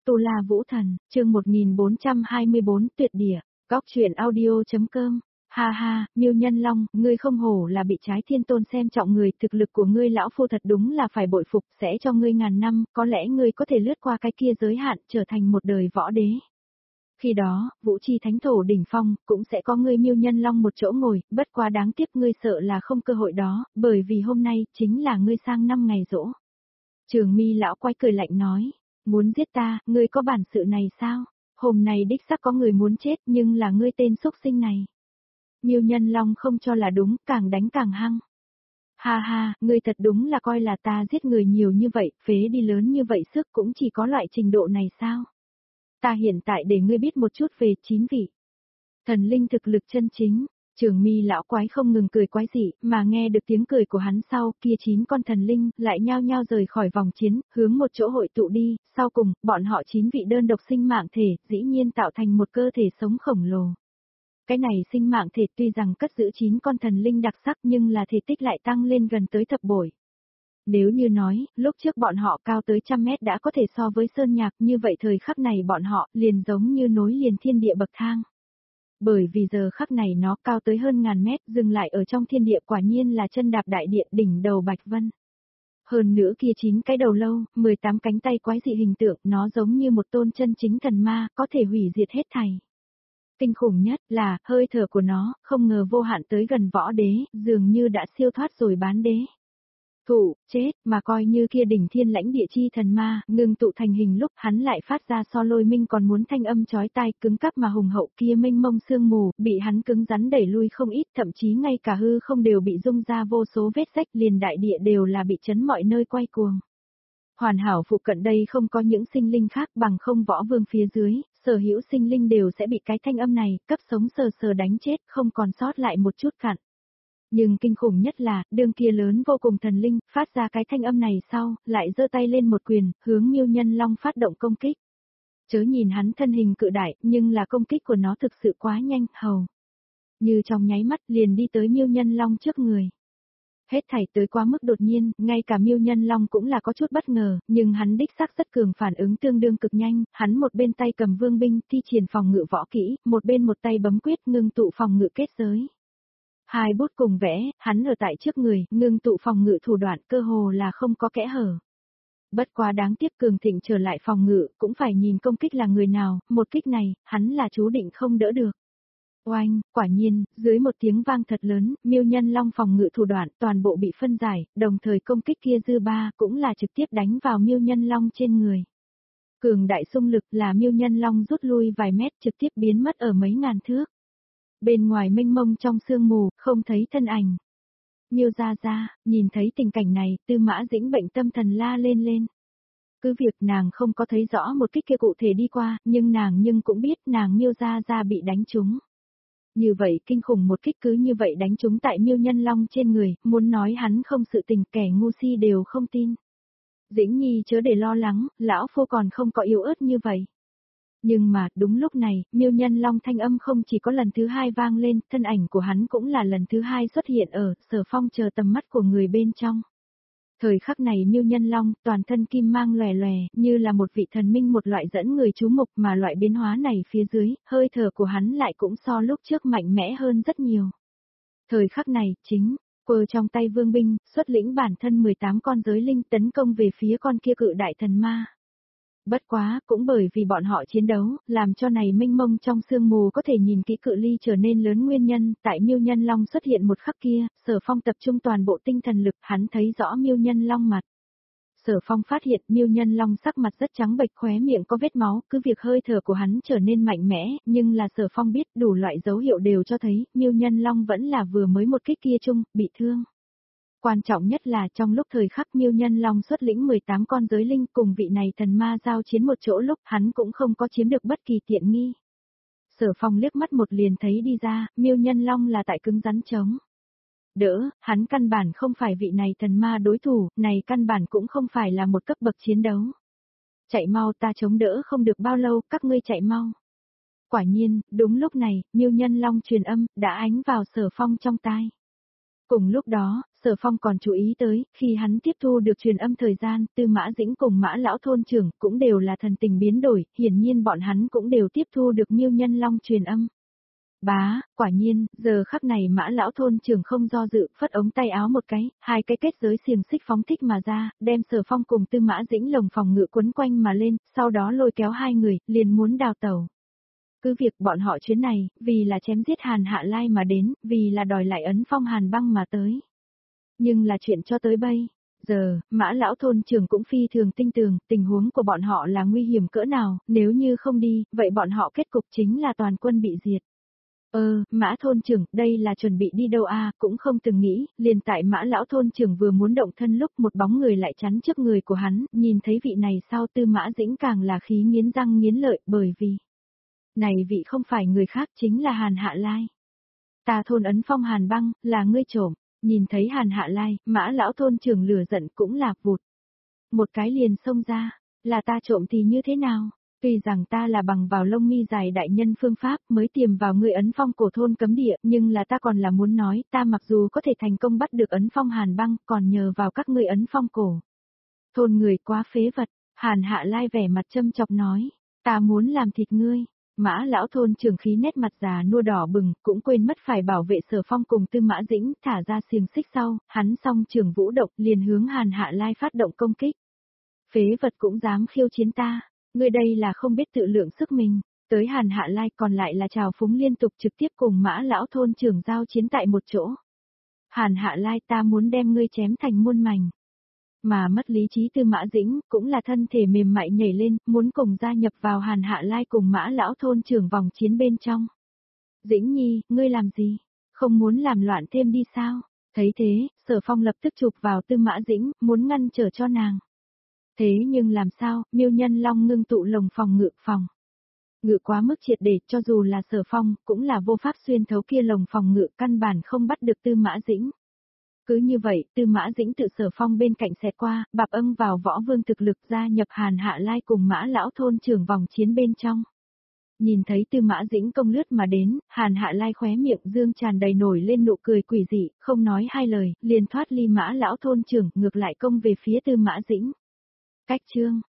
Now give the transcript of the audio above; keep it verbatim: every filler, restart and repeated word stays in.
Tu La Vũ Thần, chương một nghìn bốn trăm hai mươi bốn tuyệt địa, góc truyện audio.com. Ha ha, Miêu Nhân Long, ngươi không hổ là bị trái thiên tôn xem trọng người, thực lực của ngươi lão phu thật đúng là phải bội phục, sẽ cho ngươi ngàn năm, có lẽ ngươi có thể lướt qua cái kia giới hạn, trở thành một đời võ đế. Khi đó, Vũ Chi Thánh Thổ đỉnh phong, cũng sẽ có ngươi Miêu Nhân Long một chỗ ngồi, bất quá đáng tiếc ngươi sợ là không cơ hội đó, bởi vì hôm nay, chính là ngươi sang năm ngày giỗ. Trường Mi lão quay cười lạnh nói, muốn giết ta, ngươi có bản sự này sao? Hôm nay đích xác có người muốn chết, nhưng là ngươi tên xúc sinh này. Miêu Nhân Long không cho là đúng, càng đánh càng hăng. Ha ha, ngươi thật đúng là coi là ta giết người nhiều như vậy, phế đi lớn như vậy sức cũng chỉ có loại trình độ này sao? Ta hiện tại để ngươi biết một chút về chín vị thần linh thực lực chân chính. Trường Mi lão quái không ngừng cười quái dị, mà nghe được tiếng cười của hắn sau, kia chín con thần linh lại nhao nhao rời khỏi vòng chiến, hướng một chỗ hội tụ đi, sau cùng, bọn họ chín vị đơn độc sinh mạng thể, dĩ nhiên tạo thành một cơ thể sống khổng lồ. Cái này sinh mạng thể tuy rằng cất giữ chín con thần linh đặc sắc nhưng là thể tích lại tăng lên gần tới thập bội. Nếu như nói, lúc trước bọn họ cao tới trăm mét đã có thể so với sơn nhạc, như vậy thời khắc này bọn họ liền giống như nối liền thiên địa bậc thang. Bởi vì giờ khắc này nó cao tới hơn ngàn mét, dừng lại ở trong thiên địa quả nhiên là chân đạp đại địa đỉnh đầu Bạch Vân. Hơn nữa kia chín cái đầu lâu, mười tám cánh tay quái dị hình tượng, nó giống như một tôn chân chính thần ma, có thể hủy diệt hết thảy. Kinh khủng nhất là, hơi thở của nó, không ngờ vô hạn tới gần võ đế, dường như đã siêu thoát rồi bán đế. Thụ, chết, mà coi như kia đỉnh thiên lãnh địa chi thần ma, ngừng tụ thành hình lúc hắn lại phát ra so lôi minh còn muốn thanh âm chói tai cứng cắp mà hùng hậu kia mênh mông sương mù, bị hắn cứng rắn đẩy lui không ít, thậm chí ngay cả hư không đều bị rung ra vô số vết rách, liền đại địa đều là bị chấn mọi nơi quay cuồng. Hoàn hảo phụ cận đây không có những sinh linh khác bằng không võ vương phía dưới, sở hữu sinh linh đều sẽ bị cái thanh âm này, cấp sống sờ sờ đánh chết, không còn sót lại một chút cặn. Nhưng kinh khủng nhất là, đương kia lớn vô cùng thần linh, phát ra cái thanh âm này sau, lại giơ tay lên một quyền, hướng Miêu Nhân Long phát động công kích. Chớ nhìn hắn thân hình cự đại, nhưng là công kích của nó thực sự quá nhanh, hầu. Như trong nháy mắt liền đi tới Miêu Nhân Long trước người. Hết thảy tới quá mức đột nhiên, ngay cả Miêu Nhân Long cũng là có chút bất ngờ, nhưng hắn đích xác rất cường phản ứng tương đương cực nhanh, hắn một bên tay cầm vương binh, thi triển phòng ngự võ kỹ, một bên một tay bấm quyết ngưng tụ phòng ngự kết giới. Hai bút cùng vẽ, hắn ở tại trước người, ngưng tụ phòng ngự thủ đoạn cơ hồ là không có kẽ hở. Bất quá đáng tiếc cường thịnh trở lại phòng ngự, cũng phải nhìn công kích là người nào, một kích này, hắn là chú định không đỡ được. Oanh, quả nhiên, dưới một tiếng vang thật lớn, Miêu Nhân Long phòng ngự thủ đoạn toàn bộ bị phân giải, đồng thời công kích kia dư ba cũng là trực tiếp đánh vào Miêu Nhân Long trên người. Cường đại xung lực là Miêu Nhân Long rút lui vài mét trực tiếp biến mất ở mấy ngàn thước. Bên ngoài mênh mông trong sương mù, không thấy thân ảnh. Miêu gia gia, nhìn thấy tình cảnh này, Tư Mã Dĩnh bệnh tâm thần la lên lên. Cứ việc nàng không có thấy rõ một kích kia cụ thể đi qua, nhưng nàng nhưng cũng biết nàng Miêu gia gia bị đánh trúng. Như vậy kinh khủng một kích cứ như vậy đánh trúng tại Miêu Nhân Long trên người, muốn nói hắn không sự tình kẻ ngu si đều không tin. Dĩnh Nhi chớ để lo lắng, lão phu còn không có yếu ớt như vậy. Nhưng mà, đúng lúc này, Miêu Nhân Long thanh âm không chỉ có lần thứ hai vang lên, thân ảnh của hắn cũng là lần thứ hai xuất hiện ở, Sở Phong chờ tầm mắt của người bên trong. Thời khắc này Miêu Nhân Long, toàn thân kim mang lòe lòe, như là một vị thần minh một loại dẫn người chú mục mà loại biến hóa này phía dưới, hơi thở của hắn lại cũng so lúc trước mạnh mẽ hơn rất nhiều. Thời khắc này, chính, quơ trong tay vương binh, xuất lĩnh bản thân mười tám con giới linh tấn công về phía con kia cự đại thần ma. Bất quá, cũng bởi vì bọn họ chiến đấu, làm cho này mênh mông trong sương mù có thể nhìn kỹ cự ly trở nên lớn nguyên nhân, tại Miêu Nhân Long xuất hiện một khắc kia, Sở Phong tập trung toàn bộ tinh thần lực, hắn thấy rõ Miêu Nhân Long mặt. Sở Phong phát hiện Miêu Nhân Long sắc mặt rất trắng bệch, khóe miệng có vết máu, cứ việc hơi thở của hắn trở nên mạnh mẽ, nhưng là Sở Phong biết đủ loại dấu hiệu đều cho thấy, Miêu Nhân Long vẫn là vừa mới một kích kia chung, bị thương. Quan trọng nhất là trong lúc thời khắc Miêu Nhân Long xuất lĩnh mười tám con giới linh cùng vị này thần ma giao chiến một chỗ lúc hắn cũng không có chiếm được bất kỳ tiện nghi. Sở Phong liếc mắt một liền thấy đi ra, Miêu Nhân Long là tại cứng rắn chống đỡ, hắn căn bản không phải vị này thần ma đối thủ, này căn bản cũng không phải là một cấp bậc chiến đấu. Chạy mau, ta chống đỡ không được bao lâu, các ngươi chạy mau. Quả nhiên, đúng lúc này, Miêu Nhân Long truyền âm, đã ánh vào Sở Phong trong tai. Cùng lúc đó, Sở Phong còn chú ý tới, khi hắn tiếp thu được truyền âm thời gian, Tư Mã Dĩnh cùng Mã lão thôn trưởng cũng đều là thần tình biến đổi, hiển nhiên bọn hắn cũng đều tiếp thu được Miêu Nhân Long truyền âm. Bá, quả nhiên, giờ khắc này Mã lão thôn trưởng không do dự, phất ống tay áo một cái, hai cái kết giới xiềng xích phóng thích mà ra, đem Sở Phong cùng Tư Mã Dĩnh lồng phòng ngự quấn quanh mà lên, sau đó lôi kéo hai người, liền muốn đào tẩu. Cứ việc bọn họ chuyến này, vì là chém giết Hàn Hạ Lai mà đến, vì là đòi lại ấn phong Hàn Băng mà tới. Nhưng là chuyện cho tới bây giờ, Mã lão thôn trưởng cũng phi thường tinh tường, tình huống của bọn họ là nguy hiểm cỡ nào, nếu như không đi, vậy bọn họ kết cục chính là toàn quân bị diệt. Ờ, Mã thôn trưởng, đây là chuẩn bị đi đâu à, cũng không từng nghĩ, liền tại Mã lão thôn trưởng vừa muốn động thân lúc một bóng người lại chắn trước người của hắn, nhìn thấy vị này sau Tư Mã Dĩnh càng là khí nghiến răng nghiến lợi, bởi vì này vị không phải người khác chính là Hàn Hạ Lai. Ta thôn ấn phong Hàn Băng, là ngươi trộm, nhìn thấy Hàn Hạ Lai, Mã lão thôn trưởng lửa giận cũng lạc vụt. Một cái liền xông ra, là ta trộm thì như thế nào? Tuy rằng ta là bằng vào lông mi dài đại nhân phương pháp mới tiềm vào ngươi ấn phong cổ thôn cấm địa, nhưng là ta còn là muốn nói, ta mặc dù có thể thành công bắt được ấn phong Hàn Băng, còn nhờ vào các ngươi ấn phong cổ. Thôn người quá phế vật, Hàn Hạ Lai vẻ mặt châm chọc nói, ta muốn làm thịt ngươi. Mã lão thôn trưởng khí nét mặt già nua đỏ bừng, cũng quên mất phải bảo vệ Sở Phong cùng Tư Mã Dĩnh, thả ra xiềng xích sau, hắn song trường vũ động liền hướng Hàn Hạ Lai phát động công kích. Phế vật cũng dám khiêu chiến ta, ngươi đây là không biết tự lượng sức mình, tới Hàn Hạ Lai còn lại là trào phúng liên tục trực tiếp cùng Mã lão thôn trưởng giao chiến tại một chỗ. Hàn Hạ Lai, ta muốn đem ngươi chém thành muôn mảnh. Mà mất lý trí Tư Mã Dĩnh cũng là thân thể mềm mại nhảy lên, muốn cùng gia nhập vào Hàn Hạ Lai cùng Mã lão thôn trưởng vòng chiến bên trong. Dĩnh Nhi, ngươi làm gì? Không muốn làm loạn thêm đi sao? Thấy thế, Sở Phong lập tức chụp vào Tư Mã Dĩnh, muốn ngăn trở cho nàng. Thế nhưng làm sao, Miêu Nhân Long ngưng tụ lồng phòng ngự phòng. Ngự quá mức triệt để, cho dù là Sở Phong, cũng là vô pháp xuyên thấu kia lồng phòng ngự, căn bản không bắt được Tư Mã Dĩnh. Cứ như vậy, Tư Mã Dĩnh tự Sở Phong bên cạnh xẹt qua, bạp âng vào võ vương thực lực gia nhập Hàn Hạ Lai cùng Mã lão thôn trưởng vòng chiến bên trong. Nhìn thấy Tư Mã Dĩnh công lướt mà đến, Hàn Hạ Lai khóe miệng dương tràn đầy nổi lên nụ cười quỷ dị, không nói hai lời, liền thoát ly Mã lão thôn trưởng, ngược lại công về phía Tư Mã Dĩnh. Cách chương